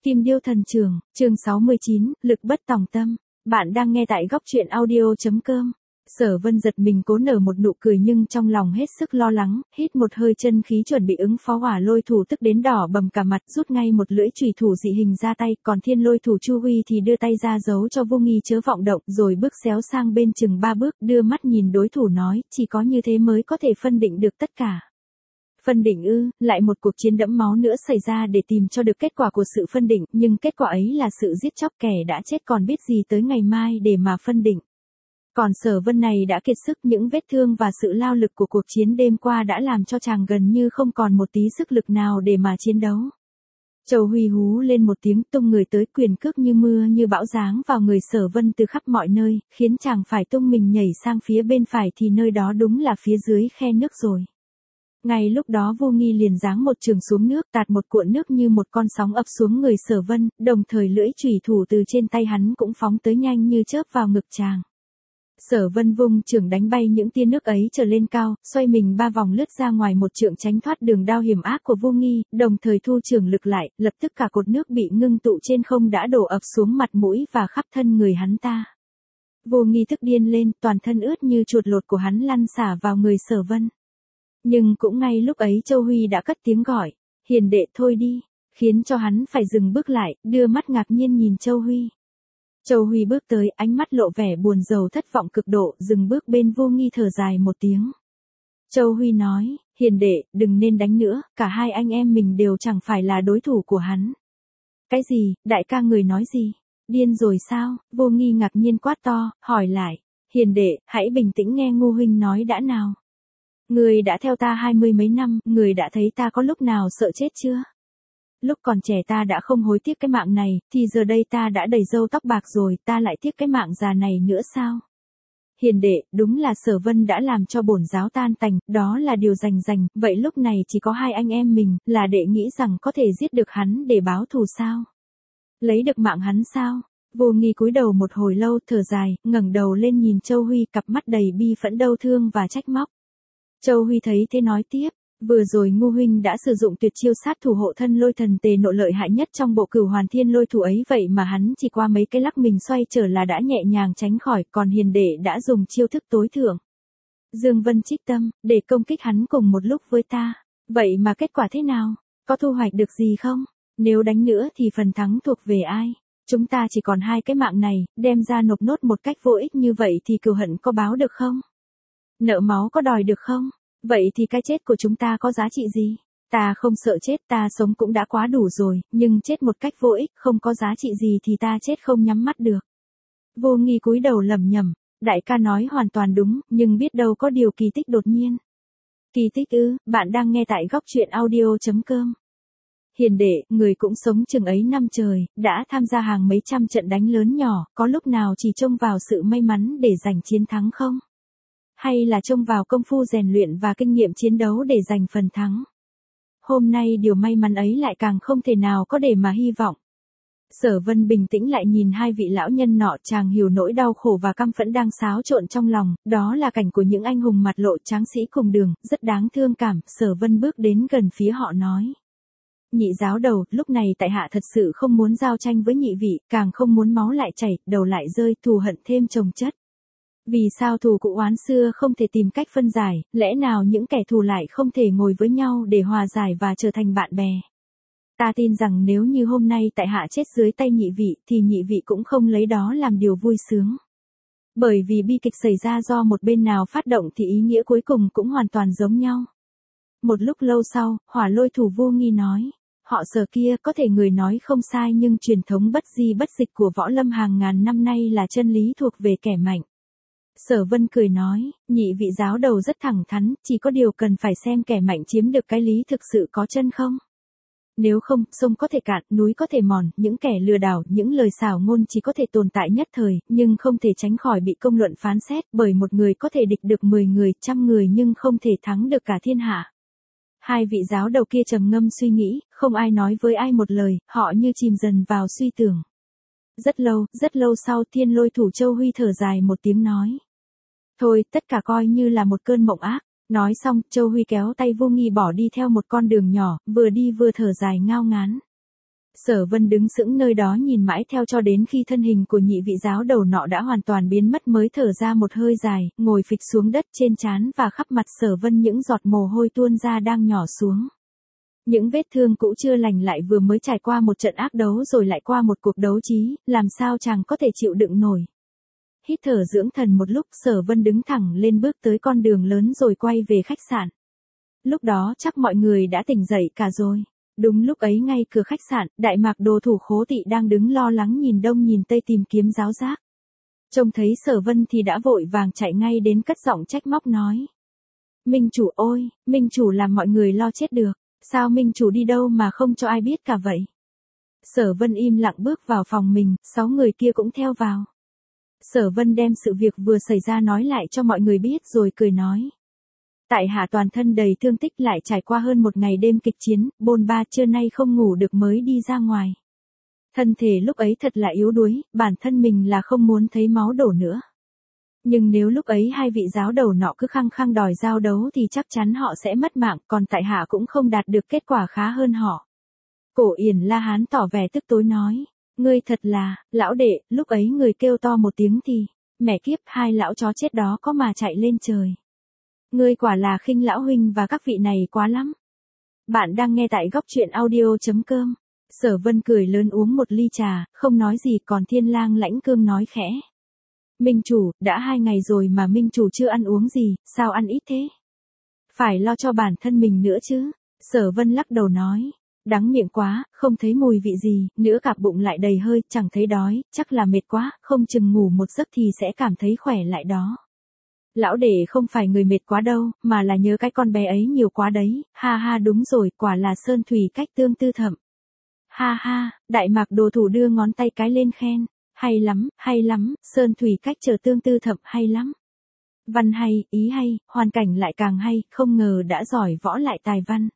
Kim Điêu Thần Trường, chương 69, Lực bất tòng tâm. Bạn đang nghe tại góc truyện audio.com. Sở Vân giật mình cố nở một nụ cười nhưng trong lòng hết sức lo lắng, hít một hơi chân khí chuẩn bị ứng phó hỏa lôi thủ tức đến đỏ bầm cả mặt, rút ngay một lưỡi chùy thủ dị hình ra tay, còn thiên lôi thủ Chu Huy thì đưa tay ra giấu cho Vô Nghi chớ vọng động, rồi bước xéo sang bên chừng 3 bước, đưa mắt nhìn đối thủ nói, chỉ có như thế mới có thể phân định được tất cả. Phân định ư? Lại một cuộc chiến đẫm máu nữa xảy ra để tìm cho được kết quả của sự phân định, nhưng kết quả ấy là sự giết chóc, kẻ đã chết còn biết gì tới ngày mai để mà phân định. Còn Sở Vân này đã kiệt sức, những vết thương và sự lao lực của cuộc chiến đêm qua đã làm cho chàng gần như không còn một tí sức lực nào để mà chiến đấu. Châu Huy hú lên một tiếng, tung người tới, quyền cước như mưa như bão giáng vào người Sở Vân từ khắp mọi nơi, khiến chàng phải tung mình nhảy sang phía bên phải thì nơi đó đúng là phía dưới khe nước rồi. Ngay lúc đó Vô Nghi liền giáng một chưởng xuống nước, tạt một cuộn nước như một con sóng ập xuống người Sở Vân, đồng thời lưỡi chủy thủ từ trên tay hắn cũng phóng tới nhanh như chớp vào ngực chàng. Sở Vân vung chưởng đánh bay những tia nước ấy trở lên cao, xoay mình 3 vòng lướt ra ngoài một trượng tránh thoát đường đao hiểm ác của Vô Nghi, đồng thời thu chưởng lực lại, lập tức cả cột nước bị ngưng tụ trên không đã đổ ập xuống mặt mũi và khắp thân người hắn ta. Vô Nghi tức điên lên, toàn thân ướt như chuột lột của hắn lăn xả vào người Sở Vân. Nhưng cũng ngay lúc ấy Châu Huy đã cất tiếng gọi, hiền đệ thôi đi, khiến cho hắn phải dừng bước lại, đưa mắt ngạc nhiên nhìn Châu Huy. Châu Huy bước tới, ánh mắt lộ vẻ buồn rầu thất vọng cực độ, dừng bước bên Vô Nghi thở dài một tiếng. Châu Huy nói, hiền đệ, đừng nên đánh nữa, cả hai anh em mình đều chẳng phải là đối thủ của hắn. Cái gì, đại ca người nói gì? Điên rồi sao? Vô Nghi ngạc nhiên quát to, hỏi lại, hiền đệ, hãy bình tĩnh nghe Ngô huynh nói đã nào. Người đã theo ta 20 mấy năm, người đã thấy ta có lúc nào sợ chết chưa? Lúc còn trẻ ta đã không hối tiếc cái mạng này, thì giờ đây ta đã đầy râu tóc bạc rồi, ta lại tiếc cái mạng già này nữa sao? Hiền đệ, đúng là Sở Vân đã làm cho bổn giáo tan tành, đó là điều rành, vậy lúc này chỉ có hai anh em mình, là đệ nghĩ rằng có thể giết được hắn để báo thù sao? Lấy được mạng hắn sao? Vô Nghi cúi đầu một hồi lâu, thở dài, ngẩng đầu lên nhìn Châu Huy, cặp mắt đầy bi phẫn đau thương và trách móc. Châu Huy thấy thế nói tiếp, vừa rồi Ngô huynh đã sử dụng tuyệt chiêu sát thủ hộ thân lôi thần tề nộ lợi hại nhất trong bộ Cửu Hoàn Thiên Lôi thủ ấy, vậy mà hắn chỉ qua mấy cái lắc mình xoay trở là đã nhẹ nhàng tránh khỏi, còn hiền đệ đã dùng chiêu thức tối thượng Dương Vân Trích Tâm để công kích hắn cùng một lúc với ta. Vậy mà kết quả thế nào? Có thu hoạch được gì không? Nếu đánh nữa thì phần thắng thuộc về ai? Chúng ta chỉ còn 2 cái mạng này, đem ra nộp nốt một cách vô ích như vậy thì cừu hận có báo được không? Nợ máu có đòi được không? Vậy thì cái chết của chúng ta có giá trị gì? Ta không sợ chết, ta sống cũng đã quá đủ rồi, nhưng chết một cách vô ích, không có giá trị gì thì ta chết không nhắm mắt được. Vô Nghi cúi đầu lẩm nhẩm, đại ca nói hoàn toàn đúng, nhưng biết đâu có điều kỳ tích đột nhiên. Kỳ tích ư? Bạn đang nghe tại góc truyện audio.com. Hiền đệ, người cũng sống chừng ấy năm trời, đã tham gia hàng mấy trăm trận đánh lớn nhỏ, có lúc nào chỉ trông vào sự may mắn để giành chiến thắng không? Hay là trông vào công phu rèn luyện và kinh nghiệm chiến đấu để giành phần thắng? Hôm nay điều may mắn ấy lại càng không thể nào có để mà hy vọng. Sở Vân bình tĩnh lại nhìn hai vị lão nhân nọ, chàng hiểu nỗi đau khổ và căm phẫn đang xáo trộn trong lòng, đó là cảnh của những anh hùng mặt lộ tráng sĩ cùng đường, rất đáng thương cảm. Sở Vân bước đến gần phía họ nói. Nhị giáo đầu, lúc này tại hạ thật sự không muốn giao tranh với nhị vị, càng không muốn máu lại chảy, đầu lại rơi, thù hận thêm chồng chất. Vì sao thù cũ oán xưa không thể tìm cách phân giải, lẽ nào những kẻ thù lại không thể ngồi với nhau để hòa giải và trở thành bạn bè? Ta tin rằng nếu như hôm nay tại hạ chết dưới tay nhị vị, thì nhị vị cũng không lấy đó làm điều vui sướng. Bởi vì bi kịch xảy ra do một bên nào phát động thì ý nghĩa cuối cùng cũng hoàn toàn giống nhau. Một lúc lâu sau, hỏa lôi thủ Vô Nghi nói, họ Sở kia có thể người nói không sai, nhưng truyền thống bất di bất dịch của võ lâm hàng ngàn năm nay là chân lý thuộc về kẻ mạnh. Sở Vân cười nói, nhị vị giáo đầu rất thẳng thắn, chỉ có điều cần phải xem kẻ mạnh chiếm được cái lý thực sự có chân không. Nếu không, sông có thể cạn, núi có thể mòn, những kẻ lừa đảo, những lời xảo ngôn chỉ có thể tồn tại nhất thời, nhưng không thể tránh khỏi bị công luận phán xét, bởi một người có thể địch được 10 người, 100 người nhưng không thể thắng được cả thiên hạ. Hai vị giáo đầu kia trầm ngâm suy nghĩ, không ai nói với ai một lời, họ như chìm dần vào suy tưởng. Rất lâu sau thiên lôi thủ Châu Huy thở dài một tiếng nói. Thôi, tất cả coi như là một cơn mộng ác. Nói xong, Châu Huy kéo tay Vô Nghi bỏ đi theo một con đường nhỏ, vừa đi vừa thở dài ngao ngán. Sở Vân đứng sững nơi đó nhìn mãi theo cho đến khi thân hình của nhị vị giáo đầu nọ đã hoàn toàn biến mất mới thở ra một hơi dài, ngồi phịch xuống đất, trên trán và khắp mặt Sở Vân những giọt mồ hôi tuôn ra đang nhỏ xuống. Những vết thương cũ chưa lành lại vừa mới trải qua một trận ác đấu rồi lại qua một cuộc đấu trí, làm sao chàng có thể chịu đựng nổi. Hít thở dưỡng thần một lúc, Sở Vân đứng thẳng lên bước tới con đường lớn rồi quay về khách sạn. Lúc đó chắc mọi người đã tỉnh dậy cả rồi. Đúng lúc ấy ngay cửa khách sạn, Đại Mạc Đồ thủ Khố Tị đang đứng lo lắng nhìn đông nhìn tây tìm kiếm giáo giác. Trông thấy Sở Vân thì đã vội vàng chạy ngay đến cất giọng trách móc nói. Minh chủ ôi, Minh chủ làm mọi người lo chết được, sao Minh chủ đi đâu mà không cho ai biết cả vậy? Sở Vân im lặng bước vào phòng mình, 6 người kia cũng theo vào. Sở Vân đem sự việc vừa xảy ra nói lại cho mọi người biết rồi cười nói. Tại hạ toàn thân đầy thương tích lại trải qua hơn một ngày đêm kịch chiến, bôn ba trưa nay không ngủ được mới đi ra ngoài. Thân thể lúc ấy thật là yếu đuối, bản thân mình là không muốn thấy máu đổ nữa. Nhưng nếu lúc ấy hai vị giáo đầu nọ cứ khăng khăng đòi giao đấu thì chắc chắn họ sẽ mất mạng, còn tại hạ cũng không đạt được kết quả khá hơn họ. Cổ Yển La Hán tỏ vẻ tức tối nói, ngươi thật là, lão đệ, lúc ấy người kêu to một tiếng thì, mẹ kiếp, hai lão chó chết đó có mà chạy lên trời. Ngươi quả là khinh lão huynh và các vị này quá lắm. Bạn đang nghe tại góc truyện audio.com. Sở Vân cười lớn uống một ly trà, không nói gì, còn Thiên Lang Lãnh Cương nói khẽ. Minh chủ, đã 2 ngày rồi mà Minh chủ chưa ăn uống gì, sao ăn ít thế? Phải lo cho bản thân mình nữa chứ. Sở Vân lắc đầu nói. Đắng miệng quá, không thấy mùi vị gì, nữa cả bụng lại đầy hơi, chẳng thấy đói, chắc là mệt quá, không chừng ngủ một giấc thì sẽ cảm thấy khỏe lại đó. Lão đệ không phải người mệt quá đâu, mà là nhớ cái con bé ấy nhiều quá đấy, ha ha đúng rồi, quả là Sơn Thủy Cách tương tư thậm. Ha ha, Đại Mạc Đồ thủ đưa ngón tay cái lên khen, hay lắm, Sơn Thủy Cách chờ tương tư thậm hay lắm. Văn hay, ý hay, hoàn cảnh lại càng hay, không ngờ đã giỏi võ lại tài văn.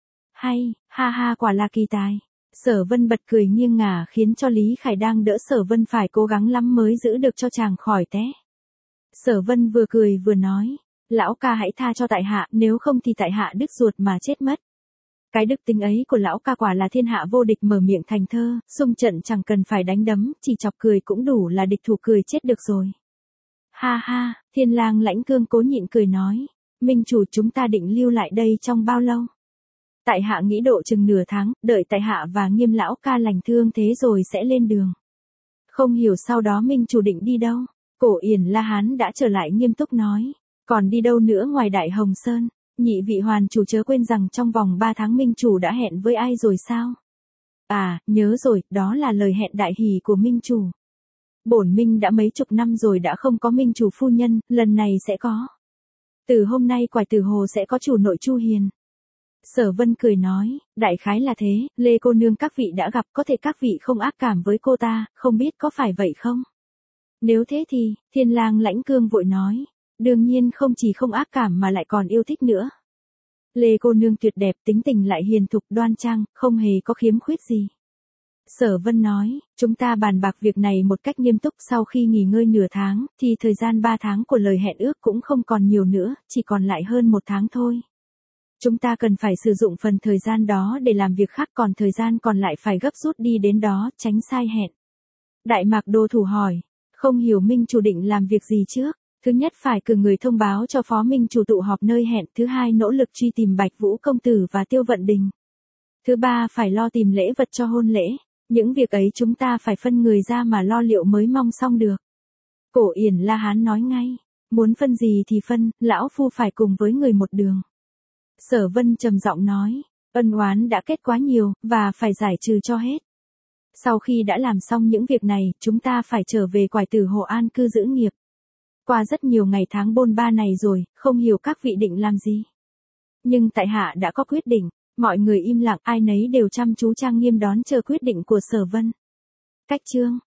Hay, ha ha quả là kỳ tài. Sở Vân bật cười nghiêng ngả khiến cho Lý Khải đang đỡ Sở Vân phải cố gắng lắm mới giữ được cho chàng khỏi té. Sở Vân vừa cười vừa nói, lão ca hãy tha cho tại hạ, nếu không thì tại hạ đứt ruột mà chết mất. Cái đức tính ấy của lão ca quả là thiên hạ vô địch, mở miệng thành thơ, xung trận chẳng cần phải đánh đấm, chỉ chọc cười cũng đủ là địch thủ cười chết được rồi. Ha ha, Thiên Lang Lãnh Cương cố nhịn cười nói, Minh chủ chúng ta định lưu lại đây trong bao lâu? Tại hạ nghĩ độ chừng nửa tháng, đợi tại hạ và Nghiêm lão ca lành thương thế rồi sẽ lên đường. Không hiểu sau đó Minh chủ định đi đâu? Cổ Yển La Hán đã trở lại nghiêm túc nói, còn đi đâu nữa ngoài Đại Hồng Sơn, nhị vị hoàn chủ chớ quên rằng trong vòng 3 tháng Minh chủ đã hẹn với ai rồi sao? À, nhớ rồi, đó là lời hẹn đại hỷ của Minh chủ. Bổn Minh đã mấy chục năm rồi đã không có Minh chủ phu nhân, lần này sẽ có. Từ hôm nay Quải Tử Hồ sẽ có chủ nội Chu Hiền. Sở Vân cười nói, đại khái là thế, Lê cô nương các vị đã gặp, có thể các vị không ác cảm với cô ta, không biết có phải vậy không? Nếu thế thì, Thiên Lang Lãnh Cương vội nói, đương nhiên không chỉ không ác cảm mà lại còn yêu thích nữa. Lê cô nương tuyệt đẹp, tính tình lại hiền thục đoan trang, không hề có khiếm khuyết gì. Sở Vân nói, chúng ta bàn bạc việc này một cách nghiêm túc, sau khi nghỉ ngơi nửa tháng, thì thời gian 3 tháng của lời hẹn ước cũng không còn nhiều nữa, chỉ còn lại hơn 1 tháng thôi. Chúng ta cần phải sử dụng phần thời gian đó để làm việc khác, còn thời gian còn lại phải gấp rút đi đến đó, tránh sai hẹn. Đại Mạc Đồ thủ hỏi, không hiểu Minh chủ định làm việc gì trước? Thứ nhất phải cử người thông báo cho Phó Minh chủ tụ họp nơi hẹn, thứ hai nỗ lực truy tìm Bạch Vũ công tử và Tiêu Vận Đình. Thứ ba phải lo tìm lễ vật cho hôn lễ, những việc ấy chúng ta phải phân người ra mà lo liệu mới mong xong được. Cổ Yển La Hán nói ngay, muốn phân gì thì phân, lão phu phải cùng với người một đường. Sở Vân trầm giọng nói, ân oán đã kết quá nhiều, và phải giải trừ cho hết. Sau khi đã làm xong những việc này, chúng ta phải trở về Quải Tử Hồ an cư giữ nghiệp. Qua rất nhiều ngày tháng bôn ba này rồi, không hiểu các vị định làm gì. Nhưng tại hạ đã có quyết định, mọi người im lặng, ai nấy đều chăm chú trang nghiêm đón chờ quyết định của Sở Vân. Cách chương